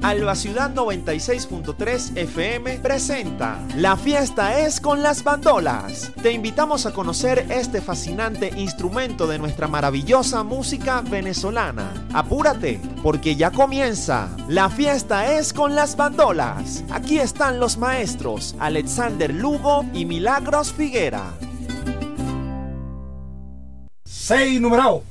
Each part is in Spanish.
Alba Ciudad 96.3 FM presenta La fiesta es con las bandolas. Te invitamos a conocer este fascinante instrumento de nuestra maravillosa música venezolana. Apúrate, porque ya comienza La fiesta es con las bandolas. Aquí están los maestros Alexander Lugo y Milagros Figuera. 6 numerado.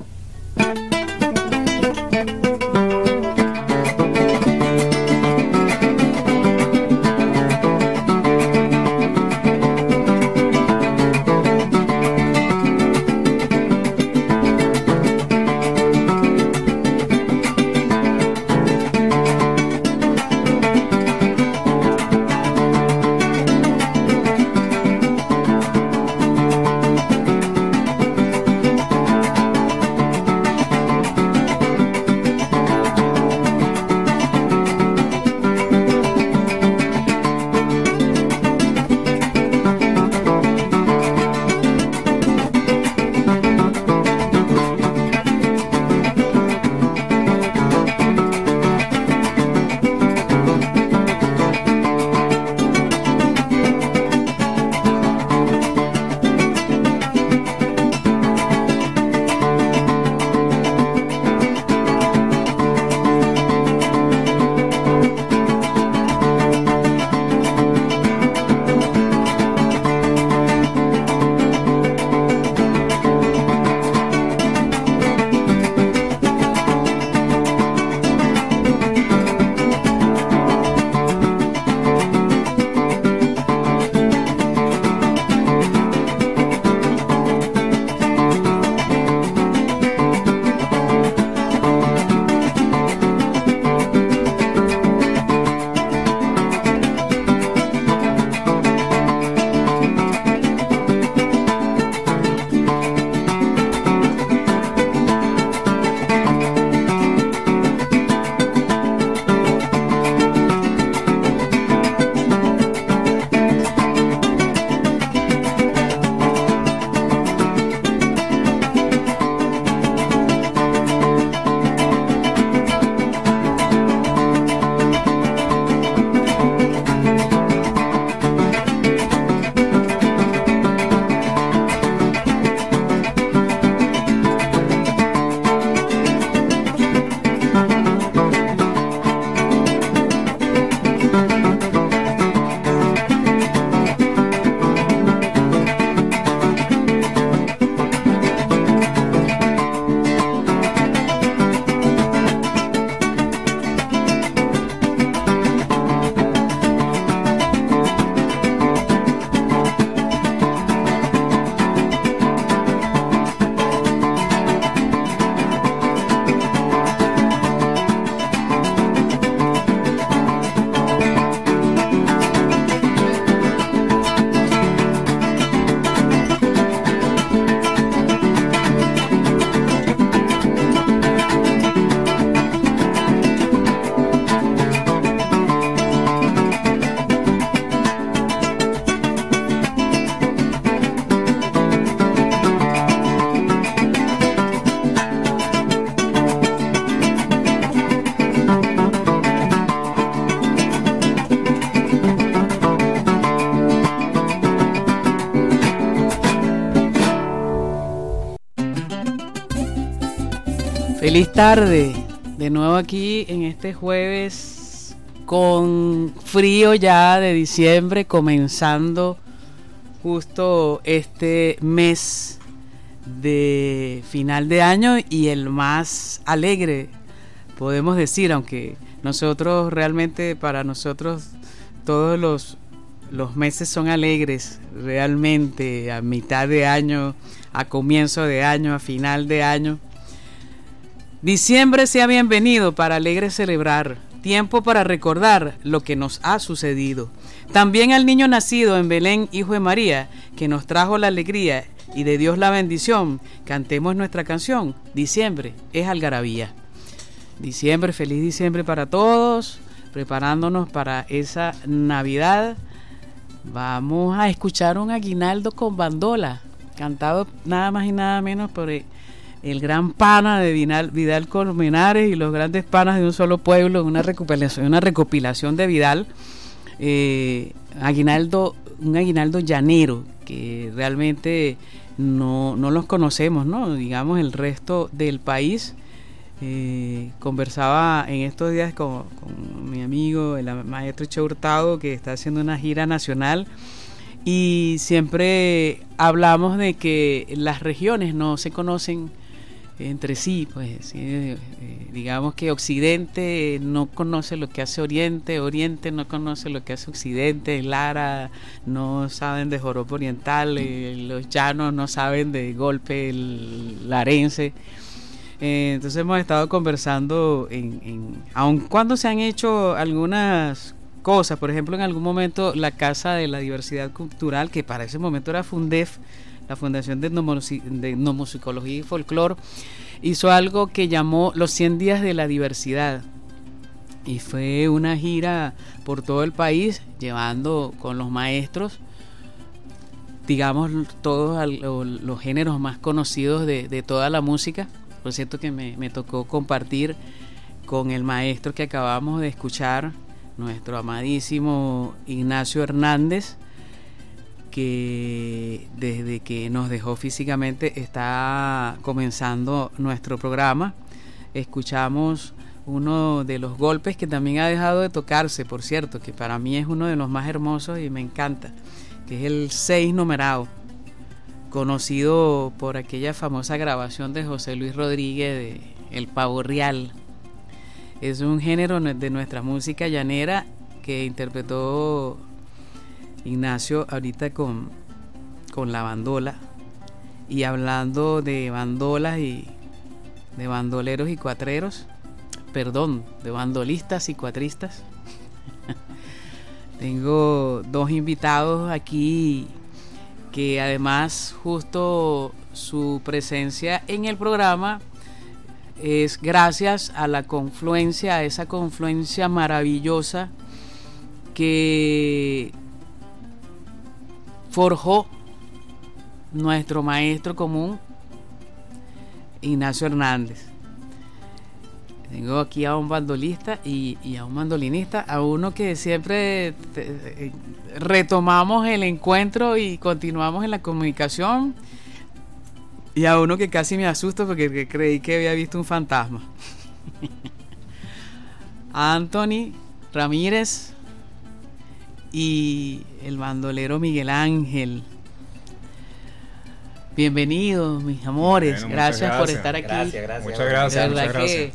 Feliz tarde, de nuevo aquí en este jueves con frío ya de diciembre, comenzando justo este mes de final de año y el más alegre, podemos decir, aunque nosotros realmente, para nosotros todos los meses son alegres, realmente, a mitad de año, a comienzo de año, a final de año. Diciembre sea bienvenido para alegre celebrar, tiempo para recordar lo que nos ha sucedido. También al niño nacido en Belén, hijo de María, que nos trajo la alegría y de Dios la bendición. Cantemos nuestra canción, Diciembre es algarabía. Diciembre, feliz diciembre para todos, preparándonos para esa Navidad. Vamos a escuchar un aguinaldo con bandola, cantado nada más y nada menos por el gran pana de Vidal Colmenares y los grandes panas de un solo pueblo, una recopilación de Vidal, un aguinaldo llanero, que realmente no los conocemos, ¿no? Digamos, el resto del país. Conversaba en estos días con mi amigo, el maestro Che Hurtado, que está haciendo una gira nacional, y siempre hablamos de que las regiones no se conocen entre sí, pues digamos que Occidente no conoce lo que hace Oriente, Oriente no conoce lo que hace Occidente, Lara no saben de joropo oriental, los llanos no saben de golpe larense. Entonces hemos estado conversando aun cuando se han hecho algunas cosas, por ejemplo en algún momento la Casa de la Diversidad Cultural, que para ese momento era Fundef, la Fundación de Etnomusicología y Folclor, hizo algo que llamó los 100 días de la diversidad, y fue una gira por todo el país llevando con los maestros, digamos, todos los géneros más conocidos de toda la música. Por cierto que me tocó compartir con el maestro que acabamos de escuchar, nuestro amadísimo Ignacio Hernández, que desde que nos dejó físicamente está comenzando nuestro programa. Escuchamos uno de los golpes que también ha dejado de tocarse, por cierto, que para mí es uno de los más hermosos y me encanta, que es el 6 numerado, conocido por aquella famosa grabación de José Luis Rodríguez de El Pavo Real. Es un género de nuestra música llanera que interpretó Ignacio ahorita con la bandola. Y hablando de bandolas y de bandoleros y cuatreros, perdón, de bandolistas y cuatristas, tengo dos invitados aquí que además justo su presencia en el programa es gracias a la confluencia, a esa confluencia maravillosa que forjó nuestro maestro común Ignacio Hernández. Tengo aquí a un bandolista y a un mandolinista, a uno que siempre retomamos el encuentro y continuamos en la comunicación, y a uno que casi me asusto porque creí que había visto un fantasma. Anthony Ramírez y el bandolero Miguel Ángel. Bienvenidos, mis amores. Bueno, gracias por estar aquí. Gracias. Muchas gracias. Muchas gracias.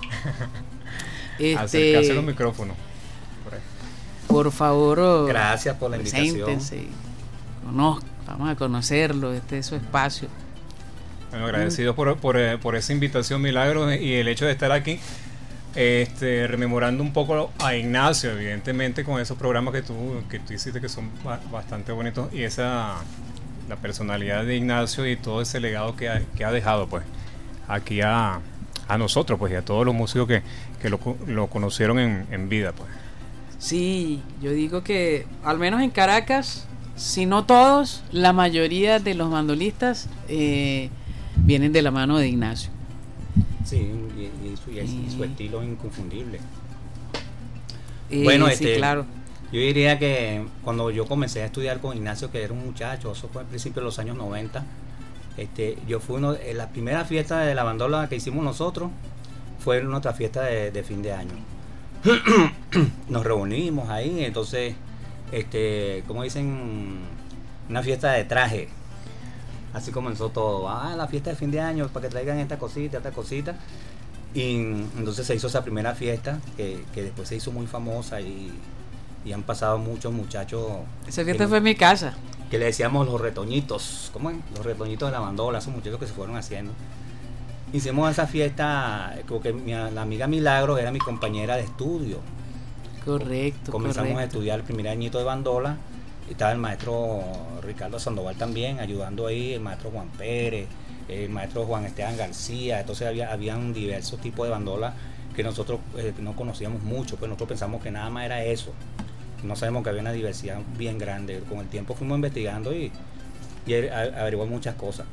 Acercarse los micrófonos. Por favor, gracias por la invitación. Preséntense, vamos a conocerlo, este es su espacio. Bueno, agradecido por esa invitación, Milagros, y el hecho de estar aquí, rememorando un poco a Ignacio, evidentemente, con esos programas que tú hiciste, que son bastante bonitos, y la personalidad de Ignacio y todo ese legado que ha dejado, pues, aquí a nosotros, pues, y a todos los músicos que lo conocieron en vida, pues. Sí, yo digo que al menos en Caracas, si no todos, la mayoría de los mandolistas vienen de la mano de Ignacio. Sí, y su estilo inconfundible. Bueno, sí, claro. Yo diría que cuando yo comencé a estudiar con Ignacio, que era un muchacho, eso fue al principio de los años 90, yo fui la primera fiesta de la bandola que hicimos nosotros fue nuestra fiesta de fin de año. Nos reunimos ahí, entonces, como dicen, una fiesta de traje. Así comenzó todo. La fiesta de fin de año, para que traigan esta cosita. Y entonces se hizo esa primera fiesta, que después se hizo muy famosa y han pasado muchos muchachos. Esa fiesta fue en mi casa. Que le decíamos los retoñitos. ¿Cómo es? Los retoñitos de la bandola, esos muchachos que se fueron haciendo. Hicimos esa fiesta, porque la amiga Milagros era mi compañera de estudio. Correcto. Comenzamos a estudiar el primer añito de bandola. Estaba el maestro Ricardo Sandoval también ayudando ahí, el maestro Juan Pérez, el maestro Juan Esteban García. Entonces habían diversos tipos de bandolas que nosotros no conocíamos mucho, pues nosotros pensamos que nada más era eso. No sabemos que había una diversidad bien grande. Con el tiempo fuimos investigando y averiguamos muchas cosas.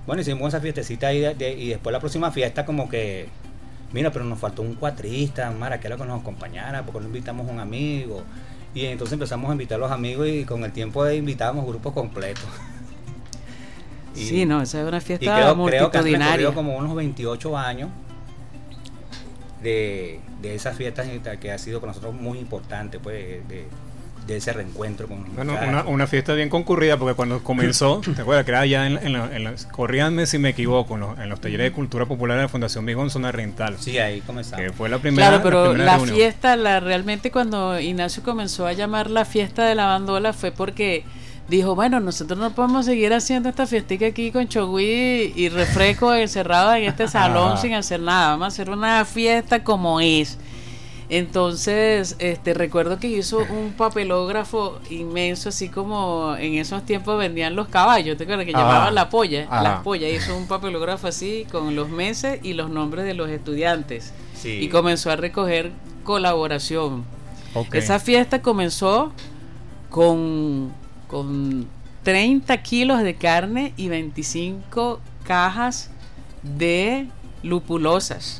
Bueno, hicimos esa fiestecita ahí y después la próxima fiesta como que, mira, pero nos faltó un cuatrista, un maraquero que nos acompañara, porque no invitamos a un amigo. Y entonces empezamos a invitar a los amigos y con el tiempo invitábamos grupos completos. Sí, no, esa es una fiesta creo que han multitudinaria. recorrido como unos 28 años de esas fiestas que ha sido para nosotros muy importante, pues, de ese reencuentro con bueno, una fiesta bien concurrida, porque cuando comenzó, ¿te acuerdas? Que era ya corríanme si me equivoco, en los talleres de cultura popular de la Fundación Vigón, zona rental. Sí, ahí comenzamos. Que fue la primera. Claro, pero la reunión. fiesta, realmente cuando Ignacio comenzó a llamar la fiesta de la bandola fue porque dijo, bueno, nosotros no podemos seguir haciendo esta fiestica aquí con chogüí y refresco encerrado en este salón sin hacer nada, vamos a hacer una fiesta como es. Entonces, recuerdo que hizo un papelógrafo inmenso, así como en esos tiempos vendían los caballos, ¿te acuerdas? Que llamaban la polla, las pollas. Hizo un papelógrafo así con los meses y los nombres de los estudiantes. Sí. Y comenzó a recoger colaboración. Okay. Esa fiesta comenzó con 30 kilos de carne y 25 cajas de lupulosas.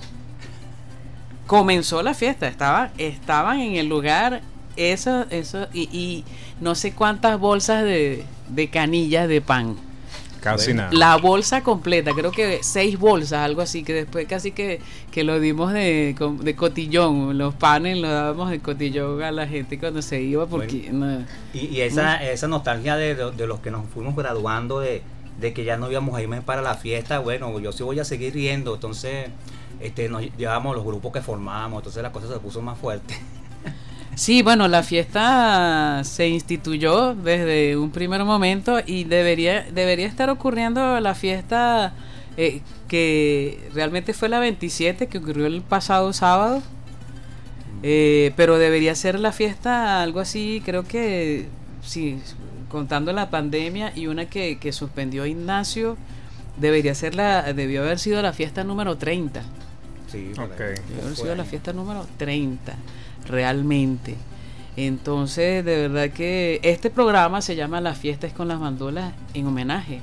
Comenzó la fiesta, estaban en el lugar eso y no sé cuántas bolsas de canillas de pan. Casi nada. La bolsa completa, creo que 6 bolsas, algo así, que después casi que lo dimos de cotillón, los panes los dábamos de cotillón a la gente cuando se iba, porque y esa nostalgia de los que nos fuimos graduando de que ya no íbamos a irme para la fiesta, bueno, yo sí voy a seguir riendo, entonces nos llevamos los grupos que formamos, entonces la cosa se puso más fuerte. Sí, bueno, la fiesta se instituyó desde un primer momento y debería estar ocurriendo la fiesta que realmente fue la 27, que ocurrió el pasado sábado, pero debería ser la fiesta algo así, creo que sí, contando la pandemia y una que suspendió Ignacio, debió haber sido la fiesta número 30. Sí, okay. Debió haber sido la fiesta número 30. Realmente. Entonces, de verdad que este programa se llama Las Fiestas con las Bandolas en homenaje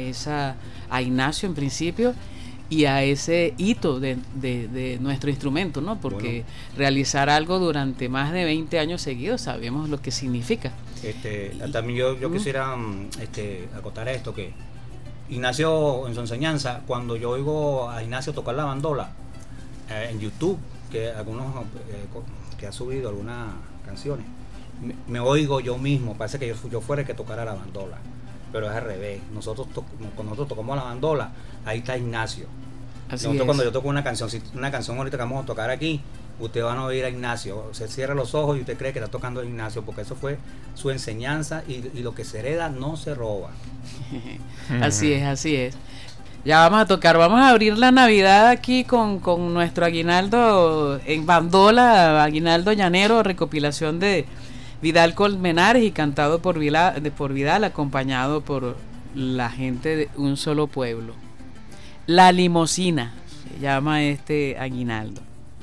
a Ignacio en principio y a ese hito de nuestro instrumento, ¿no? Porque realizar algo durante más de 20 años seguidos sabemos lo que significa. También yo quisiera acotar esto, que Ignacio en su enseñanza, cuando yo oigo a Ignacio tocar la bandola en YouTube, que algunos que ha subido algunas canciones, me oigo yo mismo, parece que yo fuera el que tocara la bandola, pero es al revés. Cuando nosotros tocamos la bandola, ahí está Ignacio. Cuando yo toco una canción ahorita que vamos a tocar aquí, usted van a oír a Ignacio, se cierra los ojos y usted cree que está tocando a Ignacio, porque eso fue su enseñanza y lo que se hereda no se roba. Así es. Ya vamos a abrir la Navidad aquí con nuestro aguinaldo en bandola, aguinaldo llanero, recopilación de Vidal Colmenares y cantado por Vidal, acompañado por la gente de Un Solo Pueblo. La Limosina se llama este aguinaldo.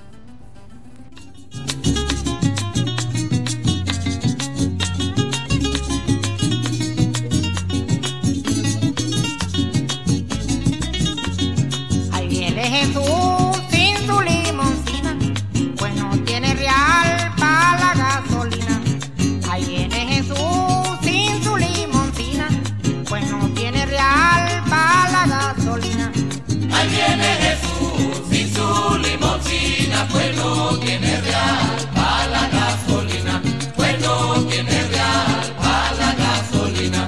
Jesús sin su limoncina, pues no tiene real para la gasolina. Ahí viene Jesús sin su limoncina, pues no tiene real para la gasolina. Ahí viene Jesús sin su limoncina, pues no tiene real para la gasolina, pues no tiene real para la gasolina.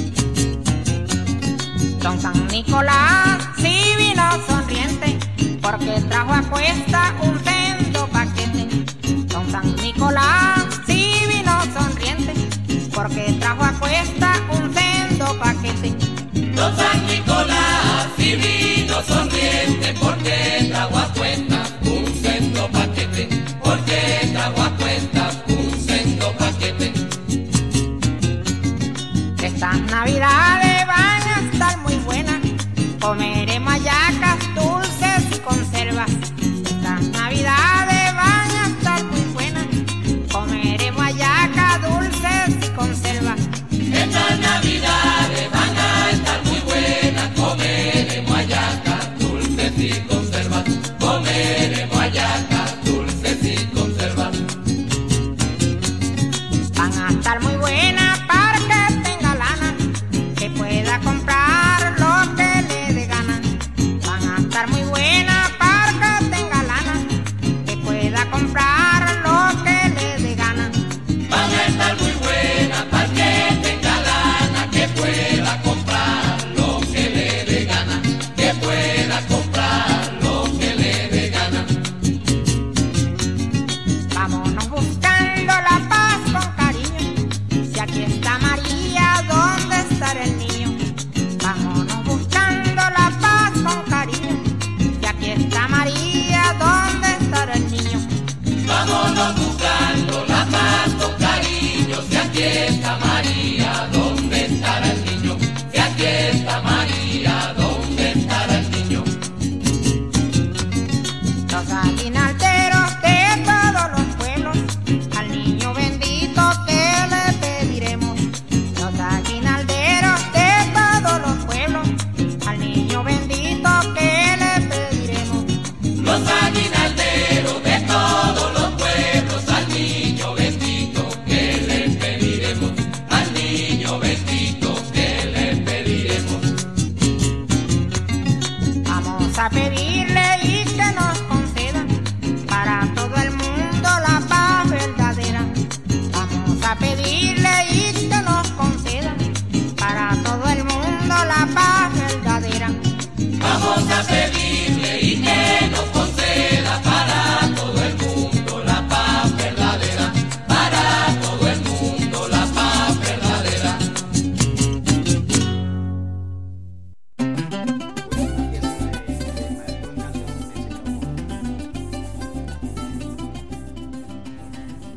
Don San Nicolás sí vino sonriente, porque trajo a cuesta un sendo paquete. Don San Nicolás sí vino sonriente, porque trajo a cuesta un sendo paquete. Don San Nicolás sí vino sonriente, porque trajo a cuesta un sendo paquete, porque trajo a cuesta un sendo paquete. Estas navidades van a estar muy buenas, comeremos hallacas, dulces y conservas. Estas navidades van a estar muy buenas, comeremos hallacas, dulces y conservas. Estas navidades van a estar muy buenas, comeremos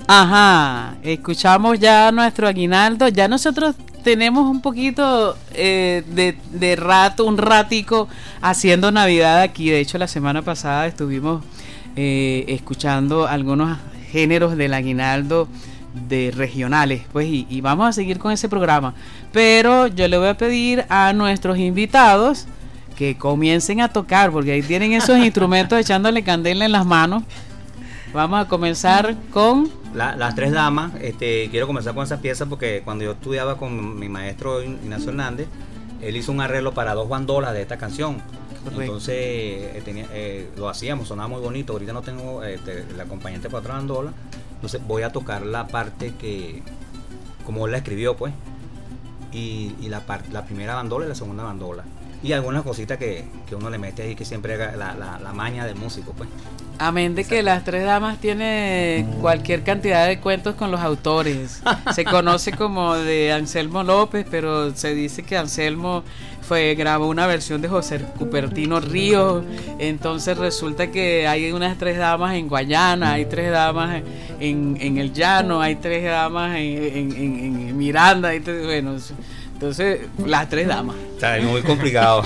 Ajá, escuchamos ya nuestro aguinaldo. Ya nosotros tenemos un poquito de rato, un ratico haciendo Navidad aquí. De hecho, la semana pasada estuvimos escuchando algunos géneros del aguinaldo de regionales, pues, y vamos a seguir con ese programa. Pero yo le voy a pedir a nuestros invitados que comiencen a tocar, porque ahí tienen esos instrumentos echándole candela en las manos. Vamos a comenzar con Las Tres Damas. Quiero comenzar con esa pieza porque cuando yo estudiaba con mi maestro Ignacio Hernández, él hizo un arreglo para 2 bandolas de esta canción. Correcto. Entonces lo hacíamos, sonaba muy bonito. Ahorita no tengo el acompañante para otra bandola, entonces voy a tocar la parte que como él la escribió, pues, y la primera bandola y la segunda bandola, y algunas cositas que uno le mete ahí, que siempre haga la maña del músico, pues. amén de que Las Tres Damas tiene cualquier cantidad de cuentos con los autores. Se conoce como de Anselmo López, pero se dice que Anselmo grabó una versión de José Cupertino Ríos. Entonces resulta que hay unas 3 damas en Guayana, hay 3 damas en el Llano, hay 3 damas en Miranda, bueno, entonces Las Tres Damas. Está muy complicado.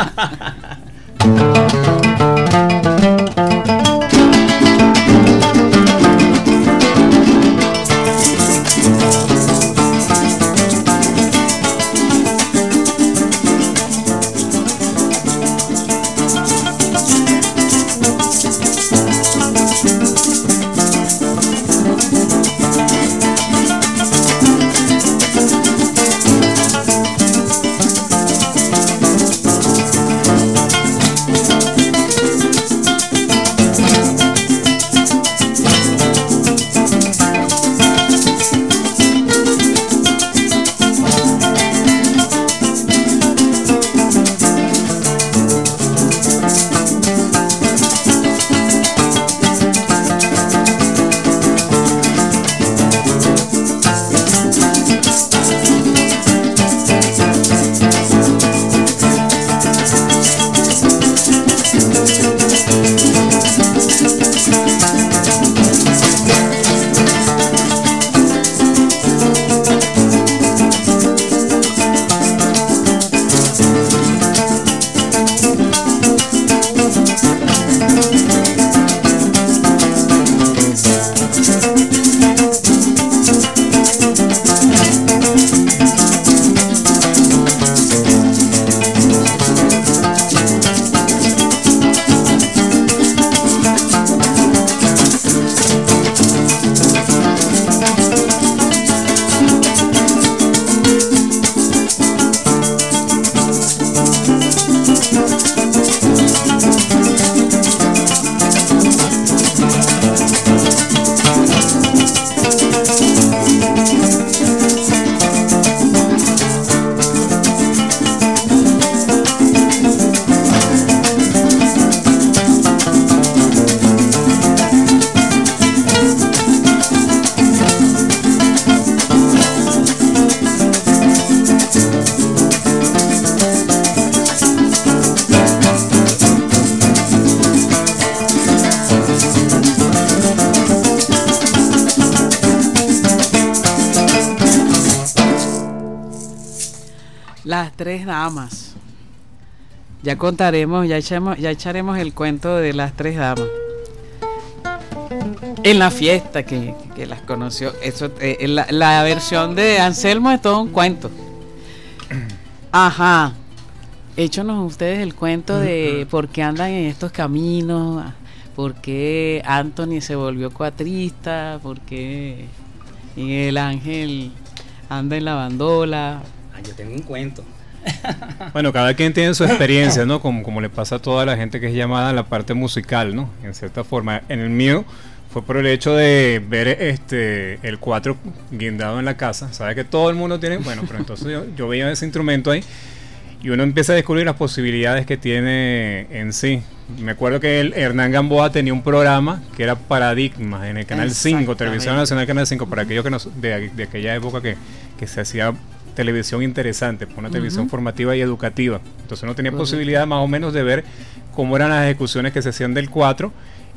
Las Tres Damas. Ya contaremos, ya echaremos el cuento de Las Tres Damas. En la fiesta que las conoció. Eso, la versión de Anselmo es todo un cuento. Ajá. Échonos ustedes el cuento de por qué andan en estos caminos, por qué Anthony se volvió cuatrista, por qué Miguel Ángel anda en la bandola. Yo tengo un cuento. Bueno, cada quien tiene su experiencia, ¿no? Como le pasa a toda la gente que es llamada a la parte musical, ¿no? En cierta forma. En el mío fue por el hecho de ver el 4 guindado en la casa. Sabes que todo el mundo tiene, bueno, pero entonces yo veía ese instrumento ahí y uno empieza a descubrir las posibilidades que tiene en sí. Me acuerdo que Hernán Gamboa tenía un programa que era Paradigmas en el Canal 5, Televisión Nacional Canal 5, para aquellos que de aquella época que se hacía televisión interesante, una televisión formativa y educativa. Entonces uno tenía posibilidad más o menos de ver cómo eran las ejecuciones que se hacían del 4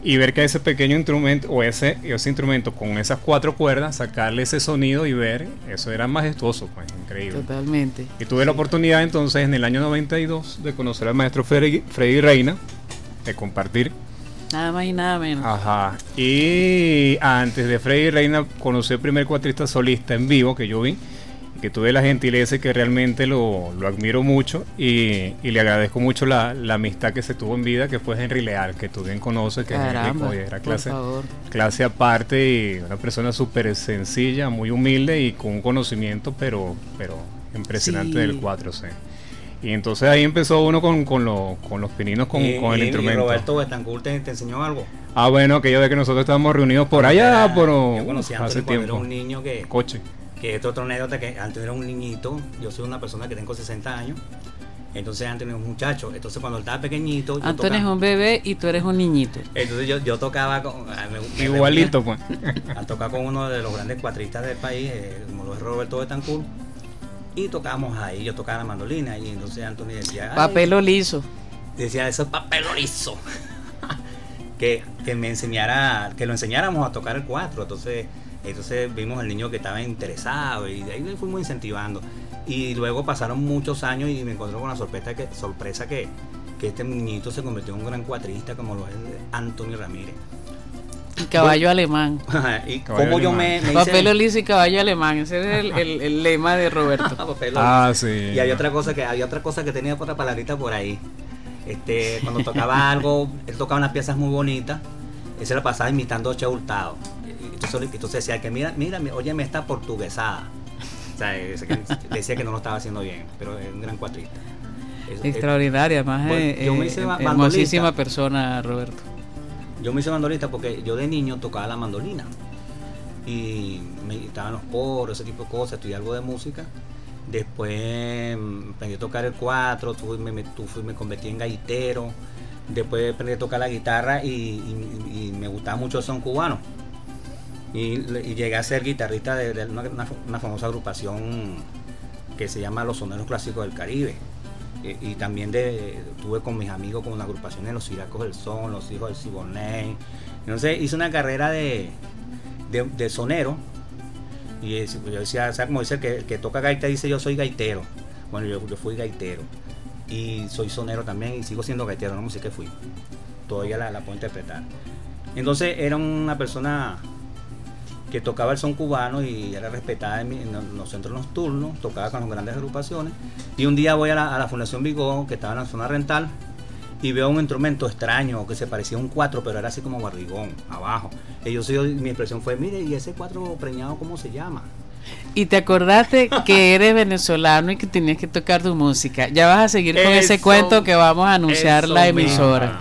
y ver que ese pequeño instrumento o ese instrumento con esas 4 cuerdas, sacarle ese sonido y ver, eso era majestuoso, pues, increíble. Totalmente. Y tuve la oportunidad entonces en el año 92 de conocer al maestro Freddy Reina, de compartir. Nada más y nada menos. Ajá. Y antes de Freddy Reina conocí el primer cuatrista solista en vivo que yo vi, que tuve la gentileza y que realmente lo admiro mucho y le agradezco mucho la amistad que se tuvo en vida, que fue Henry Leal, que tú bien conoces, que Caramba, era por clase aparte y una persona súper sencilla, muy humilde y con un conocimiento pero impresionante del cuatro, sí. Y entonces ahí empezó uno con los pininos, con el instrumento. ¿Y Roberto Betancourt te enseñó algo? Ah, bueno, aquella vez que nosotros estábamos reunidos por allá, yo conocí a hace Anthony cuando tiempo. era un niño que... Coche. Que es otra anécdota, que antes era un niñito, yo soy una persona que tengo 60 años, entonces Anthony es un muchacho, entonces cuando él estaba pequeñito... Anthony es un bebé y tú eres un niñito. Entonces yo tocaba con... Igualito, pues. Al tocar con uno de los grandes cuatristas del país, como lo es Roberto Betancourt, y tocábamos ahí, yo tocaba la mandolina, y entonces Anthony decía... Papelo liso. Decía, eso es papelo liso. que me enseñara, que lo enseñáramos a tocar el cuatro, entonces vimos al niño que estaba interesado y de ahí me fuimos incentivando. Y luego pasaron muchos años y me encontré con la sorpresa que este niñito se convirtió en un gran cuatrista como lo es Anthony Ramírez. Y caballo alemán. Y como yo me hice... Papelo liso y caballo alemán, ese es el lema de Roberto. Sí. Y había otra cosa que tenía otra palabrita por ahí. Cuando tocaba algo, él tocaba unas piezas muy bonitas, él se la pasaba imitando a Che Hurtado. Entonces decía que mira, óyeme esta portuguesada. O sea, decía que no lo estaba haciendo bien, pero es un gran cuatrista. Extraordinaria, además yo me hice hermosísima persona, Roberto. Yo me hice mandolista porque yo de niño tocaba la mandolina y me estaban los coros, ese tipo de cosas, estudié algo de música. Después aprendí a tocar el cuatro, me convertí en gaitero. Después aprendí a tocar la guitarra y me gustaba mucho el son cubano. Y llegué a ser guitarrista de una famosa agrupación que se llama Los Soneros Clásicos del Caribe. Y también tuve con mis amigos con una agrupación de Los Siracos del Son, Los Hijos del Siboney. Entonces hice una carrera de sonero. Y yo decía, o sea, como dice el que toca gaita, dice yo soy gaitero. Bueno, yo fui gaitero. Y soy sonero también y sigo siendo gaitero, no sé qué fui. Todavía la puedo interpretar. Entonces era una persona que tocaba el son cubano y era respetada en los centros nocturnos, tocaba con las grandes agrupaciones. Y un día voy a la Fundación Vigó, que estaba en la zona rental, y veo un instrumento extraño que se parecía a un cuatro, pero era así como barrigón, abajo. Y mi expresión fue, mire, ¿y ese cuatro preñado cómo se llama? Y te acordaste que eres venezolano y que tenías que tocar tu música. Ya vas a seguir con ese cuento que vamos a anunciar la emisora.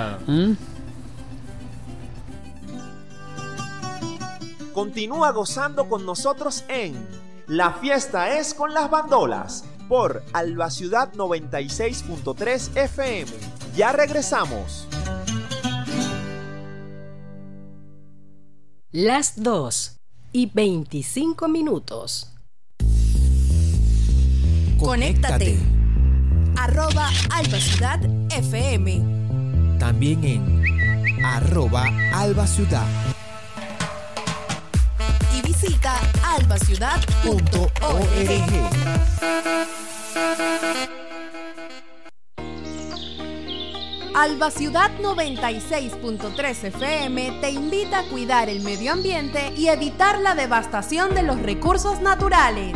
Continúa gozando con nosotros en La Fiesta es con las Bandolas por Alba Ciudad 96.3 FM. Ya regresamos. Las 2:25. Conéctate. @Alba Ciudad FM. También en @Alba Ciudad. Y visita albaciudad.org. Alba Ciudad 96.3 FM te invita a cuidar el medio ambiente y evitar la devastación de los recursos naturales.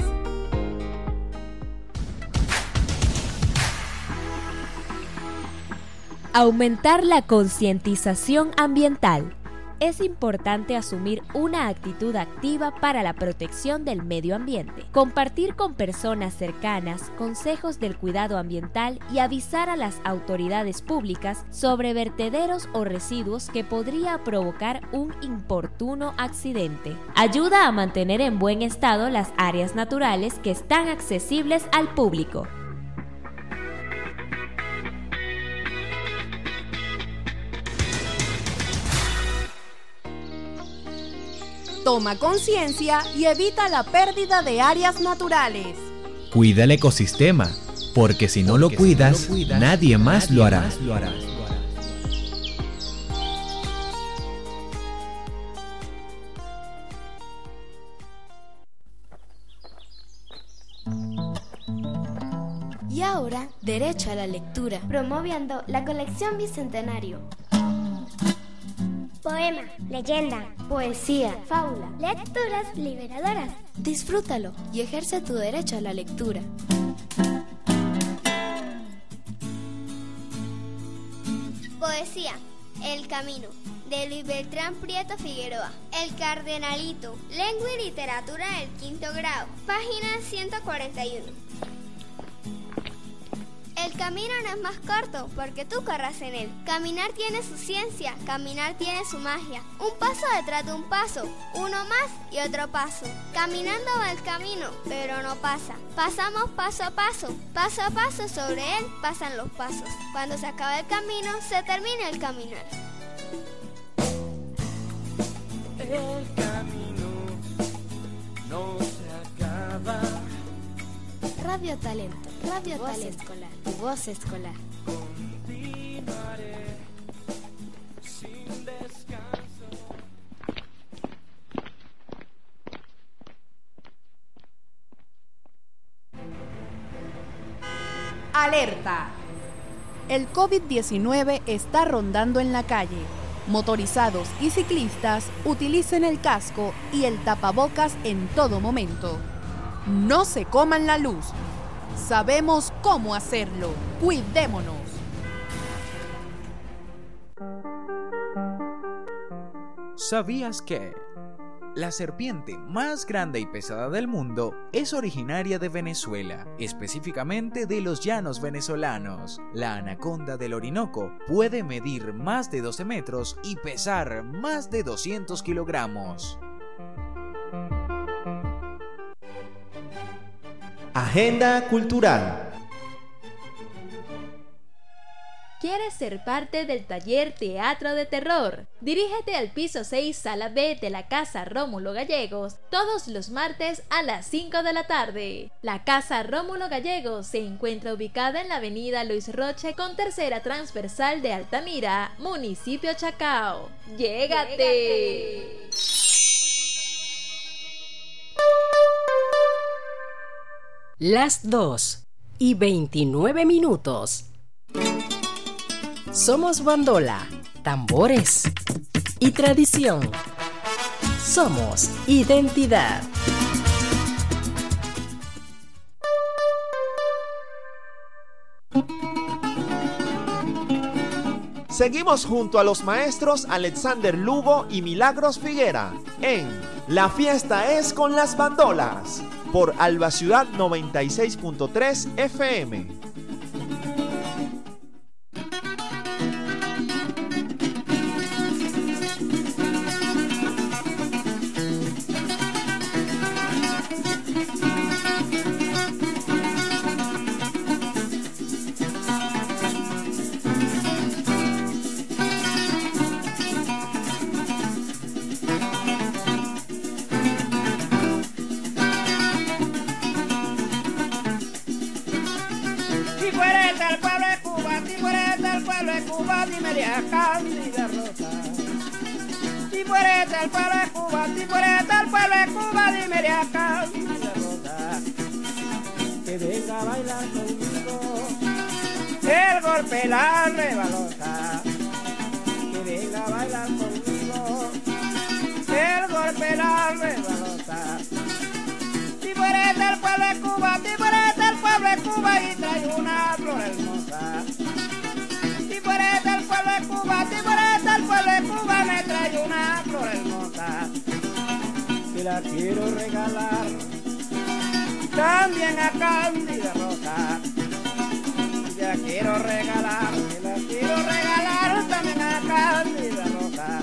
Aumentar la concientización ambiental. Es importante asumir una actitud activa para la protección del medio ambiente, compartir con personas cercanas consejos del cuidado ambiental y avisar a las autoridades públicas sobre vertederos o residuos que podría provocar un importuno accidente. Ayuda a mantener en buen estado las áreas naturales que están accesibles al público. Toma conciencia y evita la pérdida de áreas naturales. Cuida el ecosistema, porque si no lo cuidas, nadie más lo hará. ahora derecho a la lectura, promoviendo la colección Bicentenario. Poema, leyenda, Poesía, fábula, lecturas liberadoras. Disfrútalo y ejerce tu derecho a la lectura. Poesía, El Camino, de Luis Beltrán Prieto Figueroa. El Cardenalito, Lengua y Literatura del Quinto Grado, página 141. El camino no es más corto porque tú corras en él. Caminar tiene su ciencia, caminar tiene su magia. Un paso detrás de un paso, uno más y otro paso. Caminando va el camino, pero no pasa. Pasamos paso a paso sobre él pasan los pasos. Cuando se acaba el camino, se termina el caminar. El camino no se acaba. Radio Talento, Radio Voz Talento Escolar, tu voz escolar. Continuaré sin descanso. Alerta. El COVID-19 está rondando en la calle. Motorizados y ciclistas utilicen el casco y el tapabocas en todo momento. No se coman la luz. Sabemos cómo hacerlo. Cuidémonos. ¿Sabías que la serpiente más grande y pesada del mundo es originaria de Venezuela, específicamente de los llanos venezolanos? La anaconda del Orinoco puede medir más de 12 metros y pesar más de 200 kilogramos. Agenda cultural. ¿Quieres ser parte del taller Teatro de Terror? Dirígete al piso 6, sala B de la Casa Rómulo Gallegos todos los martes a las 5 de la tarde. La Casa Rómulo Gallegos se encuentra ubicada en la avenida Luis Roche con tercera transversal de Altamira, municipio Chacao. ¡Llégate! Las 2:29. Somos bandola, tambores y tradición. Somos identidad. Seguimos junto a los maestros Alexander Lugo y Milagros Figuera en La Fiesta es con las Bandolas por Alba Ciudad 96.3 FM. Cándida Rosa. Si fueres del pueblo de Cuba, si fueres del pueblo de Cuba, dime a Cándida Rosa, que venga a bailar conmigo el golpe la rebalosa, que venga a bailar conmigo el golpe la rebalosa. Si fueres del pueblo de Cuba, si fueres del pueblo de Cuba y trae una flor hermosa. Si fueres del pueblo de Cuba, si fueres del pueblo de Cuba, me trae una flor hermosa, que la quiero regalar también a Cándida Rosa. Ya quiero regalar, que la quiero regalar también a Cándida Rosa.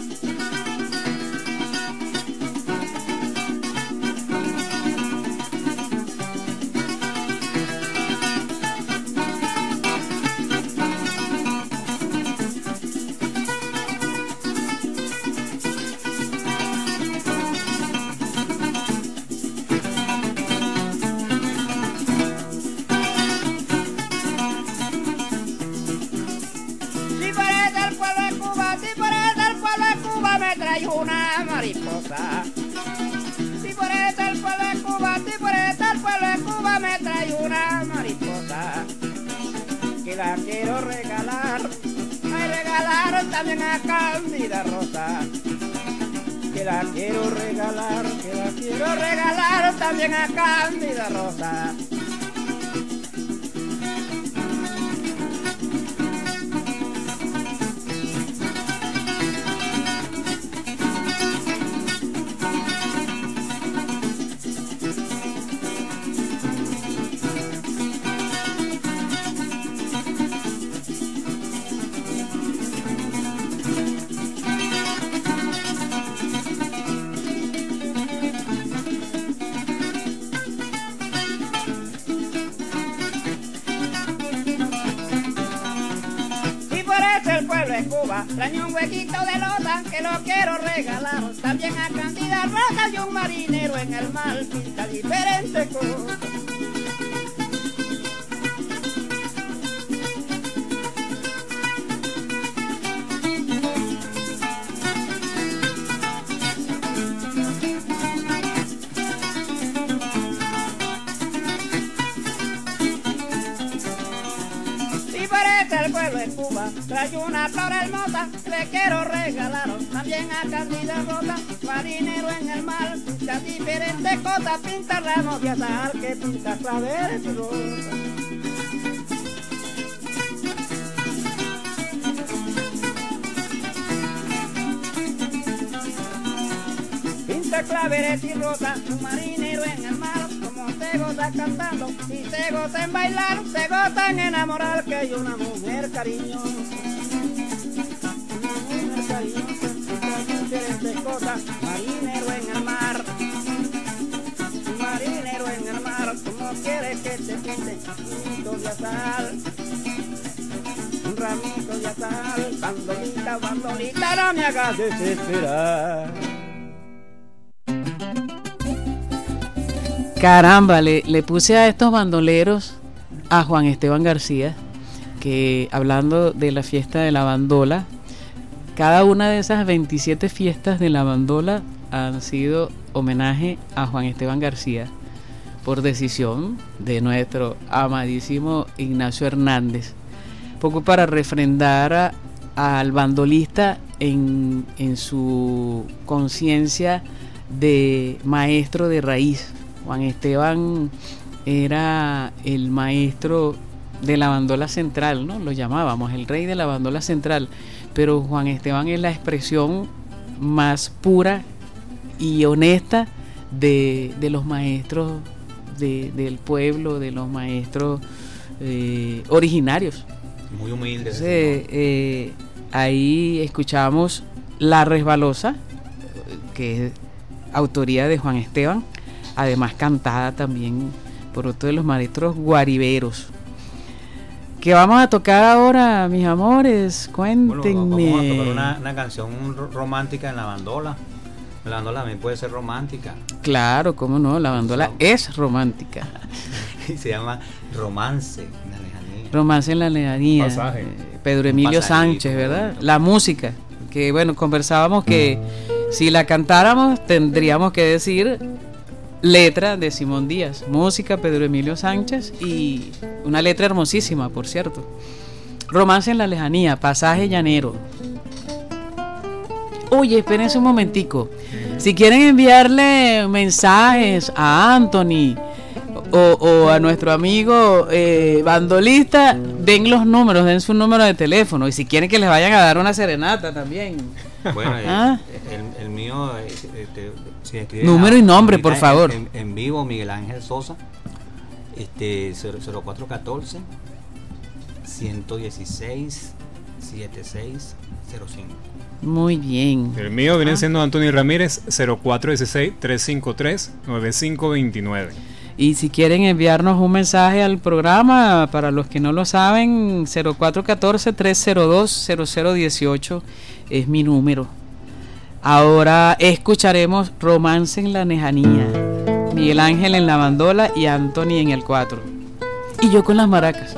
Una mariposa. Si fueres del pueblo de Cuba, si fueres del pueblo de Cuba, me trae una mariposa, que la quiero regalar. Ay, regalar también a Cándida Rosa. Que la quiero regalar, que la quiero regalar también a Cándida Rosa. Trae un huequito de losa que lo quiero regalar. También a Cándida Rosa y un marinero en el mar pinta diferentes cosas. El pueblo de Cuba trae una flor hermosa, le quiero regalar también a Cándida Rosa, marinero en el mar, pinta diferentes cosas, pinta ramos de azahar, que pinta claveles y rosas. Pinta claveles y rosas, un marinero en el mar, como se goza cantando y se goza en bailar, se goza en enamorar, que hay una mujer cariñosa. Una mujer cariñosa, pinta diferentes cosas, marinero en el mar. Un marinero en el mar, como quieres que te pinte un ramito de azahar. Un ramito de azahar, bandolita, bandolita, no me hagas desesperar. Caramba, le puse a estos bandoleros a Juan Esteban García, que hablando de la fiesta de la bandola, cada una de esas 27 fiestas de la bandola han sido homenaje a Juan Esteban García por decisión de nuestro amadísimo Ignacio Hernández, poco para refrendar al bandolista en su conciencia de maestro de raíz. Juan Esteban era el maestro de la bandola central, ¿no? Lo llamábamos el rey de la bandola central, pero Juan Esteban es la expresión más pura y honesta de los maestros del pueblo, de los maestros originarios. Muy humildes. Ahí escuchamos La Resbalosa, que es autoría de Juan Esteban, además cantada también por otro de los maestros guariberos. ¿Qué vamos a tocar ahora, mis amores? Cuéntenme. Bueno, vamos a tocar una canción romántica en la bandola. La bandola también puede ser romántica. Claro, cómo no, la bandola es romántica. Se llama Romance en la Lejanía. Romance en la Lejanía. Pasaje. Pedro Emilio Sánchez, ¿verdad? La música, que bueno, conversábamos que si la cantáramos tendríamos que decir letra de Simón Díaz, música Pedro Emilio Sánchez y una letra hermosísima, por cierto. Romance en la Lejanía, pasaje llanero. Oye, espérense un momentico. Si quieren enviarle mensajes a Anthony o a nuestro amigo bandolista, den los números, den su número de teléfono. Y si quieren que les vayan a dar una serenata también. Bueno, el mío si número y nombre, por favor. En vivo, Miguel Ángel Sosa, 0414 116 7605. Muy bien. El mío viene siendo Anthony Ramírez, 0416 353 9529. Y si quieren enviarnos un mensaje al programa, para los que no lo saben, 0414-302-0018 es mi número. Ahora escucharemos Romance en la Lejanía, Miguel Ángel en la bandola y Anthony en el 4. Y yo con las maracas.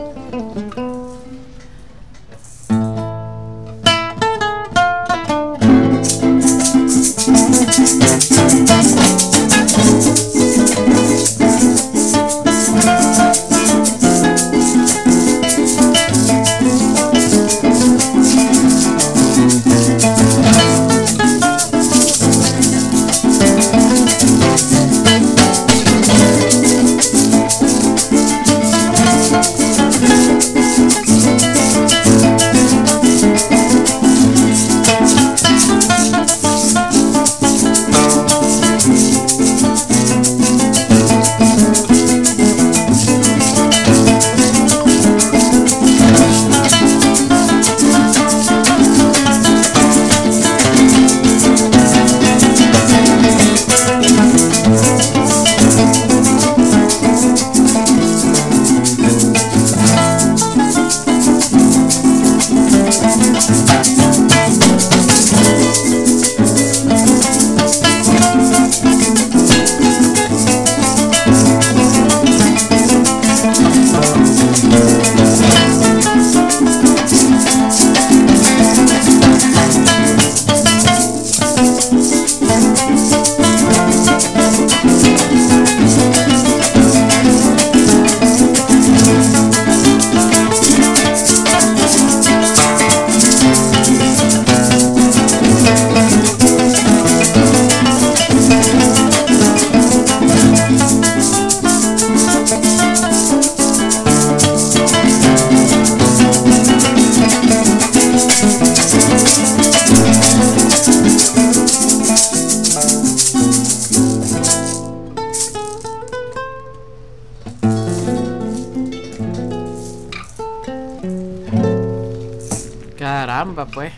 Caramba, pues.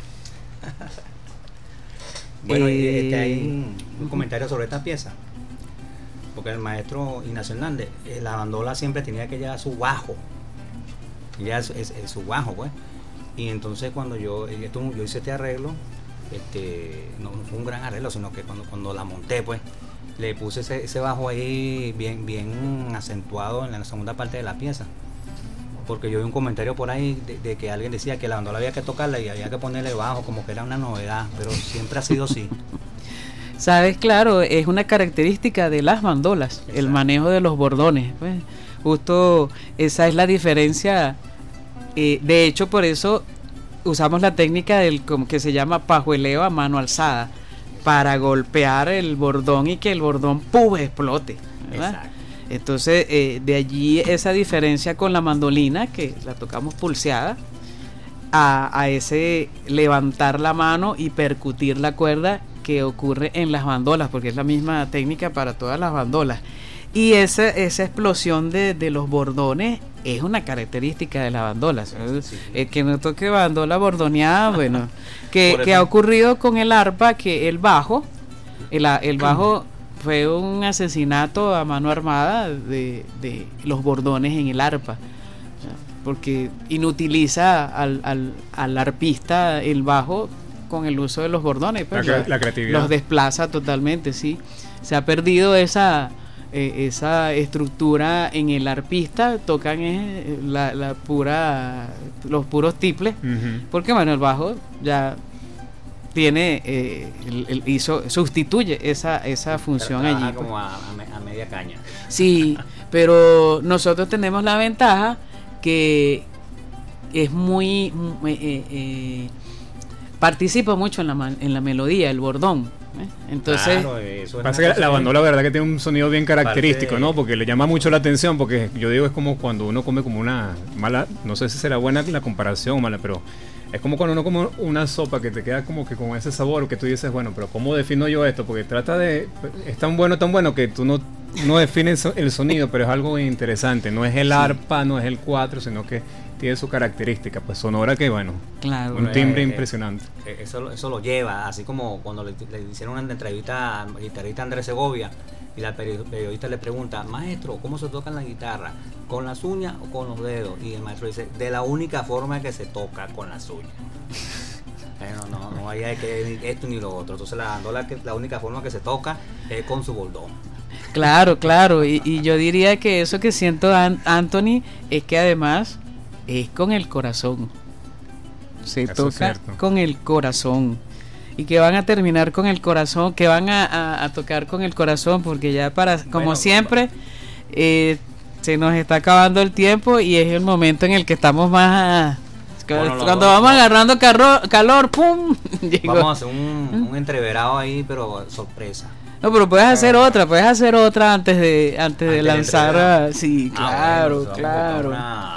Bueno, hay un comentario sobre esta pieza. Porque el maestro Ignacio Hernández, la bandola siempre tenía que llevar su bajo. Ya es su bajo, pues. Y entonces cuando yo hice este arreglo, no fue un gran arreglo, sino que cuando la monté, pues, le puse ese bajo ahí bien acentuado en la segunda parte de la pieza. Porque yo vi un comentario por ahí de que alguien decía que la bandola había que tocarla y había que ponerle bajo, como que era una novedad, pero siempre ha sido así. Sabes, claro, es una característica de las bandolas. Exacto. El manejo de los bordones, pues, justo esa es la diferencia. De hecho, por eso usamos la técnica del como que se llama pajueleo a mano alzada, para golpear el bordón y que el bordón explote, ¿verdad? Exacto. Entonces, de allí esa diferencia con la mandolina, que la tocamos pulseada, a ese levantar la mano y percutir la cuerda que ocurre en las bandolas, porque es la misma técnica para todas las bandolas. Y esa explosión de los bordones es una característica de la bandola. Sí. El que no toque bandola bordoneada, bueno, que ha ocurrido con el arpa, que el bajo fue un asesinato a mano armada de los bordones en el arpa, porque inutiliza al arpista el bajo con el uso de los bordones, pues, la creatividad los desplaza totalmente, sí. Se ha perdido esa estructura en el arpista, tocan los puros tiples, porque bueno, el bajo ya tiene sustituye esa función allí, como a media caña. Sí, pero nosotros tenemos la ventaja que es muy participa mucho en la melodía, el bordón, entonces claro, eso pasa que la bandola, la verdad, que tiene un sonido bien característico, ¿no? Porque le llama mucho la atención, porque yo digo, es como cuando uno come como una mala, no sé si será buena la comparación o mala, pero es como cuando uno come una sopa que te queda como que con ese sabor, que tú dices, bueno, pero ¿cómo defino yo esto? Porque es tan bueno que tú no defines el sonido, pero es algo interesante, no es el arpa, no es el cuatro, sino que tiene su característica, pues sonora, que bueno, claro, un timbre impresionante. Eso lo lleva, así como cuando le hicieron una entrevista al guitarrista Andrés Segovia, y la periodista le pregunta, maestro, ¿cómo se toca la guitarra? ¿Con las uñas o con los dedos? Y el maestro dice, de la única forma que se toca, con las uñas. No hay que esto ni lo otro. Entonces la bandola, la única forma que se toca es con su bordón. Claro, y yo diría que eso que siento, Anthony, es que además es con el corazón. Se Eso toca con el corazón. Y que van a terminar con el corazón, que van a tocar con el corazón, porque ya como siempre, se nos está acabando el tiempo y es el momento en el que estamos más... cuando vamos agarrando calor, ¡pum! Llegó. Vamos a hacer un entreverado ahí, pero sorpresa. No, pero puedes hacer otra antes de lanzar. Sí, claro, bueno, claro.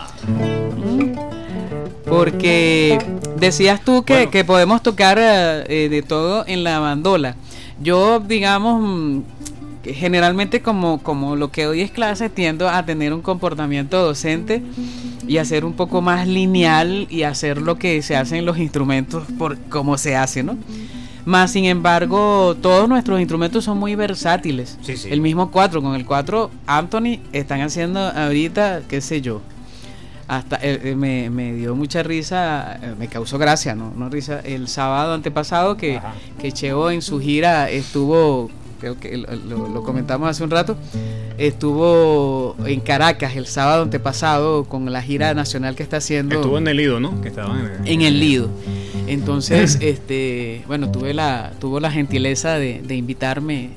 Porque decías tú que podemos tocar de todo en la bandola. Yo, digamos, generalmente como lo que doy es clase, tiendo a tener un comportamiento docente y a ser un poco más lineal y hacer lo que se hace en los instrumentos por cómo se hace, ¿no? Más sin embargo, todos nuestros instrumentos son muy versátiles. Sí. El mismo 4, con el 4, Anthony, están haciendo ahorita, qué sé yo, hasta me dio mucha risa, me causó gracia, no risa, el sábado antepasado que Cheo en su gira estuvo, creo que lo comentamos hace un rato, estuvo en Caracas el sábado antepasado con la gira nacional que está haciendo. Estuvo en el Lido, ¿no? Que estaba en el Lido. Entonces, bueno, tuvo la gentileza de invitarme,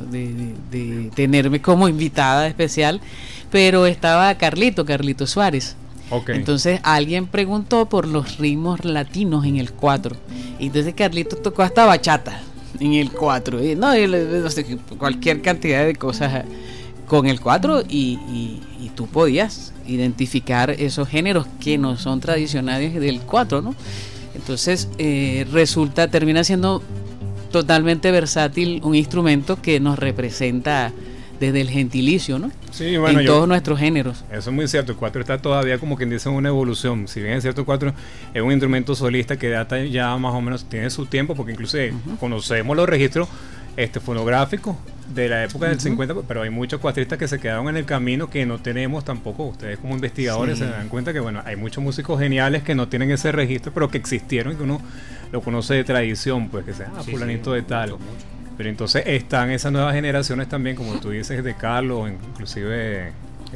de tenerme como invitada especial, pero estaba Carlito Suárez. Okay. Entonces alguien preguntó por los ritmos latinos en el 4. Y entonces Carlito tocó hasta bachata en el 4. No sé, cualquier cantidad de cosas con el 4 y tú podías identificar esos géneros que no son tradicionales del 4, ¿no? Entonces termina siendo totalmente versátil, un instrumento que nos representa desde el gentilicio, ¿no? Sí, bueno, en todos nuestros géneros. Eso es muy cierto. El 4 está todavía, como quien dice, en una evolución. Si bien es cierto, el 4 es un instrumento solista que data ya más o menos, tiene su tiempo, porque inclusive conocemos los registros fonográficos de la época del 50, pero hay muchos cuatristas que se quedaron en el camino que no tenemos tampoco. Ustedes como investigadores se dan cuenta que bueno, hay muchos músicos geniales que no tienen ese registro, pero que existieron y que uno lo conoce de tradición, pues que sea fulanito de tal. Pero entonces están esas nuevas generaciones también, como tú dices, de Carlos, inclusive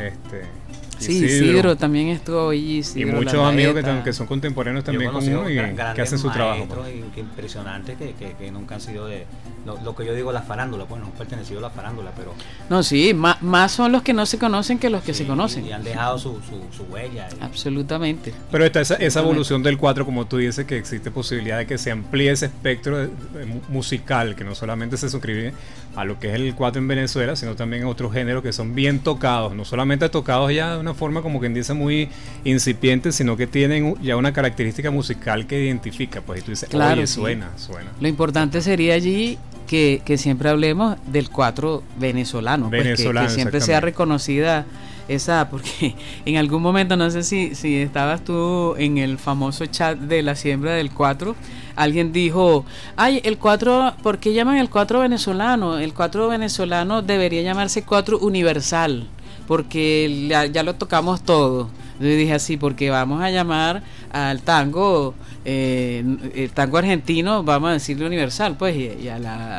Isidro también estuvo allí. Y muchos amigos que son contemporáneos también con uno y que hacen su trabajo. Que impresionantes que nunca han sido de lo que yo digo la farándula, pues no han pertenecido a la farándula, pero no, sí, más son los que no se conocen que los que se conocen y han dejado su huella. Absolutamente. Pero está esa evolución del 4, como tú dices, que existe posibilidad de que se amplíe ese espectro musical, que no solamente se suscribe a lo que es el 4 en Venezuela, sino también a otros géneros que son bien tocados, no solamente tocados ya de una forma como quien dice muy incipiente, sino que tienen ya una característica musical que identifica, pues y tú dices, claro, oye, sí. suena. Lo importante sería allí que siempre hablemos del 4 venezolano, pues, que siempre sea reconocida esa, porque en algún momento, no sé si estabas tú en el famoso chat de la siembra del 4, alguien dijo, ay, el 4, ¿por qué llaman el 4 venezolano? El 4 venezolano debería llamarse 4 universal, porque ya lo tocamos todo. Yo dije así, porque vamos a llamar al tango, el tango argentino, vamos a decirle universal, pues, y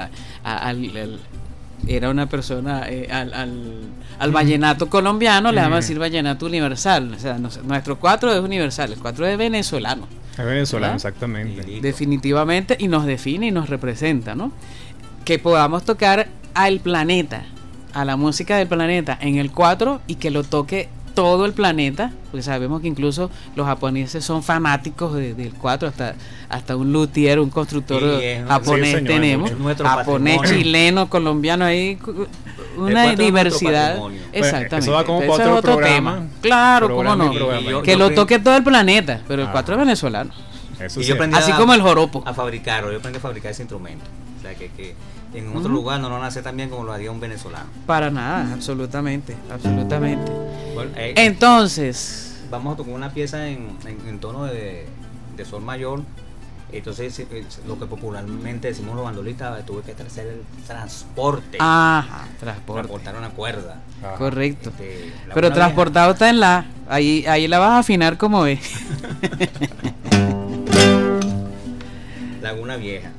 era una persona, al vallenato colombiano le vamos a decir vallenato universal. O sea, nuestro 4 es universal, el 4 es venezolano. Es venezolano, ¿verdad? Exactamente. Definitivamente, y nos define y nos representa, ¿no? Que podamos tocar al planeta, a la música del planeta en el 4 y que lo toque todo el planeta, porque sabemos que incluso los japoneses son fanáticos del 4, hasta un luthier, un constructor japonés, señor, tenemos, japonés, chileno, colombiano, hay una diversidad. Exactamente. Eso va como para otro programa. Claro, cómo no, que lo toque todo el planeta, pero el 4 es venezolano. Eso sí. Así como el joropo. Yo aprendí a fabricar ese instrumento. O sea, que en otro lugar no nace tan bien como lo haría un venezolano. Para nada, absolutamente. Bueno, entonces vamos a tocar una pieza en tono de sol mayor. Entonces lo que popularmente decimos los bandolistas, tuve que hacer el transporte. Transportar una cuerda. Correcto. Pero transportado está en la, ahí la vas a afinar como es. Laguna Vieja.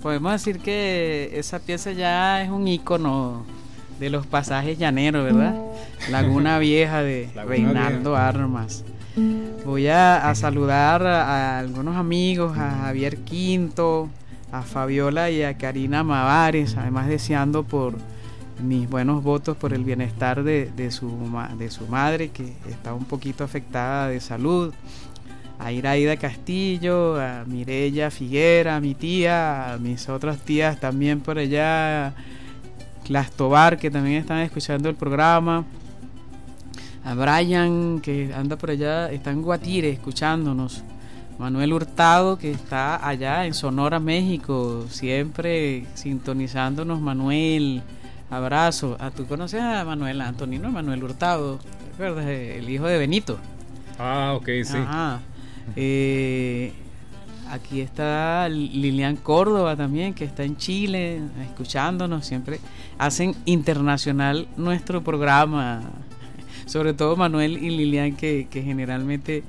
podemos decir que esa pieza ya es un ícono de los pasajes llaneros, ¿verdad? Laguna Vieja de Reinaldo Armas. Voy a saludar a algunos amigos, a Javier Quinto, a Fabiola y a Karina Mavares, además deseando por mis buenos votos por el bienestar de su madre, que está un poquito afectada de salud. A Iraida Castillo, a Mireya Figuera, a mi tía, a mis otras tías también por allá, las Tobar, que también están escuchando el programa, a Brian, que anda por allá, está en Guatire escuchándonos, Manuel Hurtado, que está allá en Sonora, México, siempre sintonizándonos. Manuel, abrazo. ¿Tú conoces a Manuel Antonino? Manuel Hurtado, ¿recuerdas? El hijo de Benito. Ah, ok, sí. Ajá. Aquí está Lilian Córdoba también, que está en Chile escuchándonos. Siempre hacen internacional nuestro programa, sobre todo Manuel y Lilian, que generalmente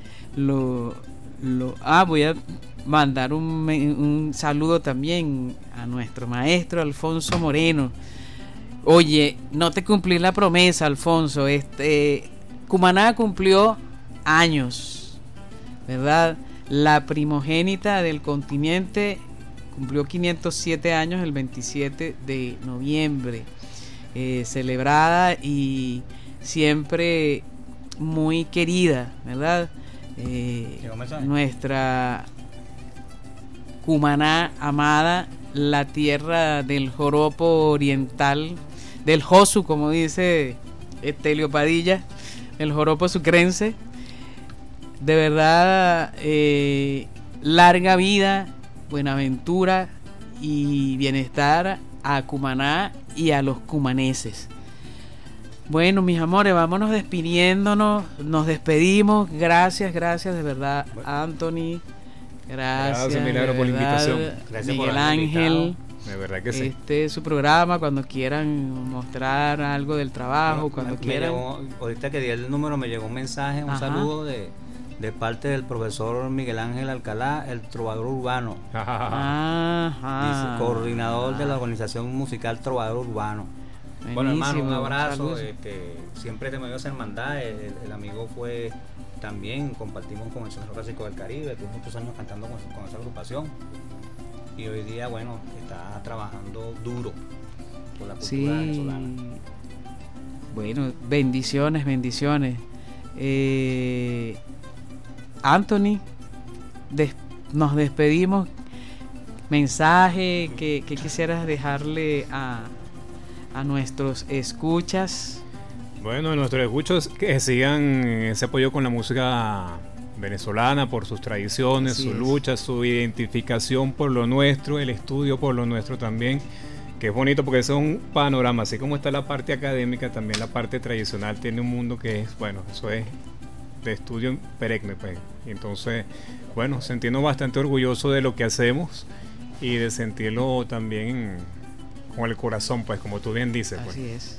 voy a mandar un saludo también a nuestro maestro Alfonso Moreno. Oye, no te cumplí la promesa, Alfonso. Cumaná cumplió años, ¿verdad? La primogénita del continente cumplió 507 años el 27 de noviembre, celebrada y siempre muy querida, ¿verdad? Nuestra Cumaná amada, la tierra del joropo oriental, del Josu, como dice Estelio Padilla, el joropo sucrense. De verdad, larga vida, buenaventura y bienestar a Cumaná y a los cumaneses. Bueno, mis amores, vámonos despidiéndonos, nos despedimos. Gracias de verdad, Anthony. Gracias Milagro, por la invitación. Gracias, Miguel Ángel. De verdad que sí. Este es su programa, cuando quieran mostrar algo del trabajo, cuando quieran. Ahorita que di el número me llegó un mensaje, un saludo de parte del profesor Miguel Ángel Alcalá, el trovador urbano. Dice, coordinador de la organización musical Trovador Urbano. Buenísimo, bueno, hermano, un abrazo. Siempre te me dio esa hermandad. El amigo fue también, compartimos con el Centro Clásico del Caribe, tuvo muchos años cantando con esa agrupación. Y hoy día, bueno, está trabajando duro por la cultura venezolana. Bueno, bendiciones. Anthony, nos despedimos. Mensaje que quisieras dejarle a nuestros escuchas. Bueno, nuestros escuchas que sigan ese apoyo con la música venezolana por sus tradiciones, su lucha, su identificación por lo nuestro, el estudio por lo nuestro también, que es bonito porque eso es un panorama, así como está la parte académica, también la parte tradicional tiene un mundo que es, bueno, eso es de estudio perenne, pues. Entonces, bueno, sentirnos bastante orgullosos de lo que hacemos y de sentirlo también con el corazón, pues, como tú bien dices. Así pues.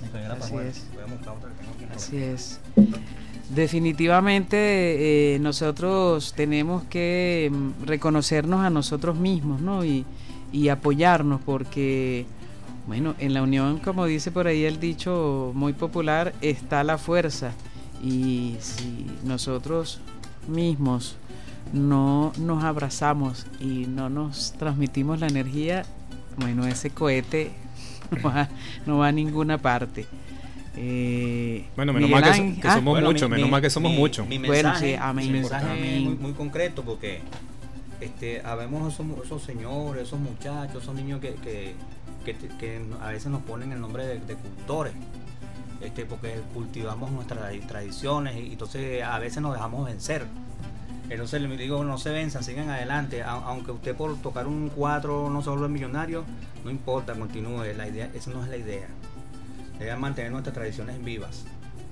Así es. Definitivamente nosotros tenemos que reconocernos a nosotros mismos, ¿no? Y apoyarnos, porque, bueno, en la unión, como dice por ahí el dicho muy popular, está la fuerza. Y si nosotros mismos no nos abrazamos y no nos transmitimos la energía, bueno, ese cohete no va a ninguna parte. Bueno, menos mal que somos muchos, menos mal que somos muchos. Mi mensaje, bueno, sí, amén. Mi mensaje amén. es muy concreto, porque habemos esos señores, esos muchachos, esos niños que a veces nos ponen el nombre de cultores, porque cultivamos nuestras tradiciones y entonces a veces nos dejamos vencer. Entonces les digo, no se venzan, sigan adelante, aunque usted por tocar un 4 no se vuelva millonario, no importa, continúe. La idea, esa no es la idea. La idea es mantener nuestras tradiciones vivas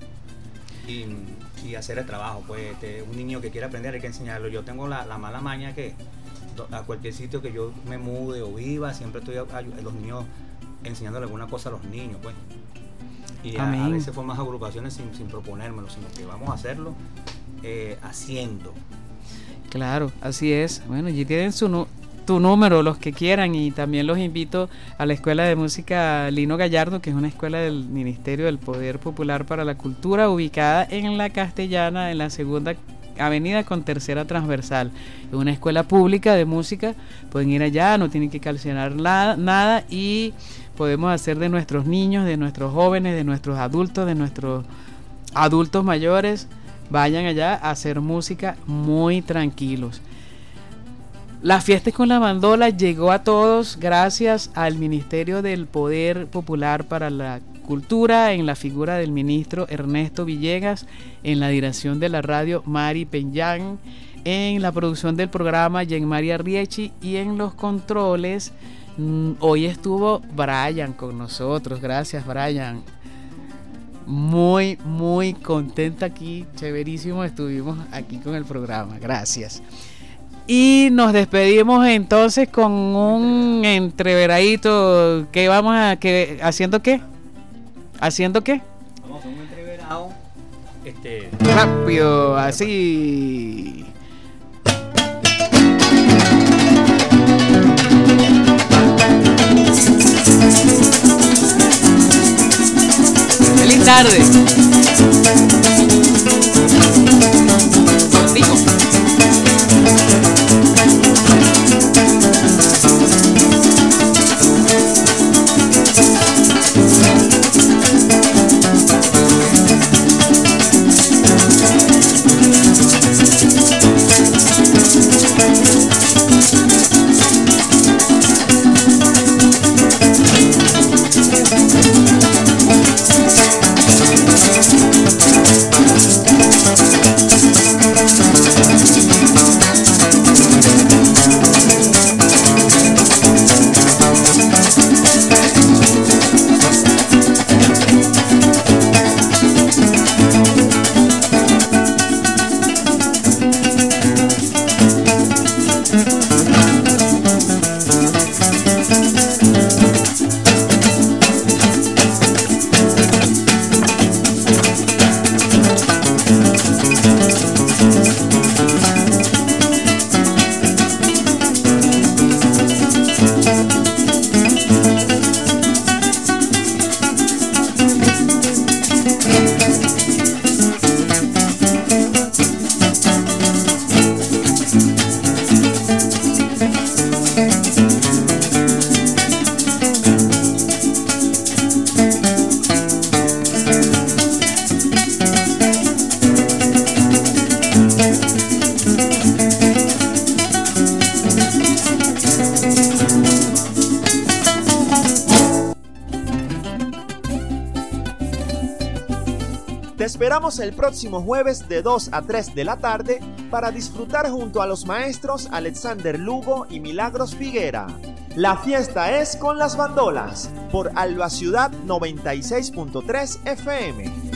y hacer el trabajo. Pues un niño que quiere aprender hay que enseñarlo. Yo tengo la mala maña que a cualquier sitio que yo me mude o viva, siempre estoy a los niños enseñándole alguna cosa a los niños, pues. Y a veces formas agrupaciones sin proponérmelo, sino que vamos a hacerlo haciendo. Claro, así es. Bueno, allí tienen tu número, los que quieran, y también los invito a la Escuela de Música Lino Gallardo, que es una escuela del Ministerio del Poder Popular para la Cultura, ubicada en la Castellana, en la Segunda Avenida con Tercera Transversal. Es una escuela pública de música, pueden ir allá, no tienen que calcionar nada, y podemos hacer de nuestros niños, de nuestros jóvenes, de nuestros adultos, de nuestros adultos mayores, vayan allá a hacer música muy tranquilos. La fiesta con la bandola llegó a todos gracias al Ministerio del Poder Popular para la Cultura, en la figura del ministro Ernesto Villegas, en la dirección de la radio Mari Peñán, en la producción del programa Jen María Riechi, y en los controles hoy estuvo Brian con nosotros. Gracias, Brian. Muy contenta aquí, chéverísimo, estuvimos aquí con el programa. Gracias. Y nos despedimos entonces con un entreveradito. ¿Qué vamos a haciendo qué? ¿Haciendo qué? Vamos a hacer un entreverado rápido, así. Feliz tarde. Contigo. Te esperamos el próximo jueves de 2 a 3 de la tarde para disfrutar junto a los maestros Alexander Lugo y Milagros Figuera. La fiesta es con las bandolas por Alba Ciudad 96.3 FM.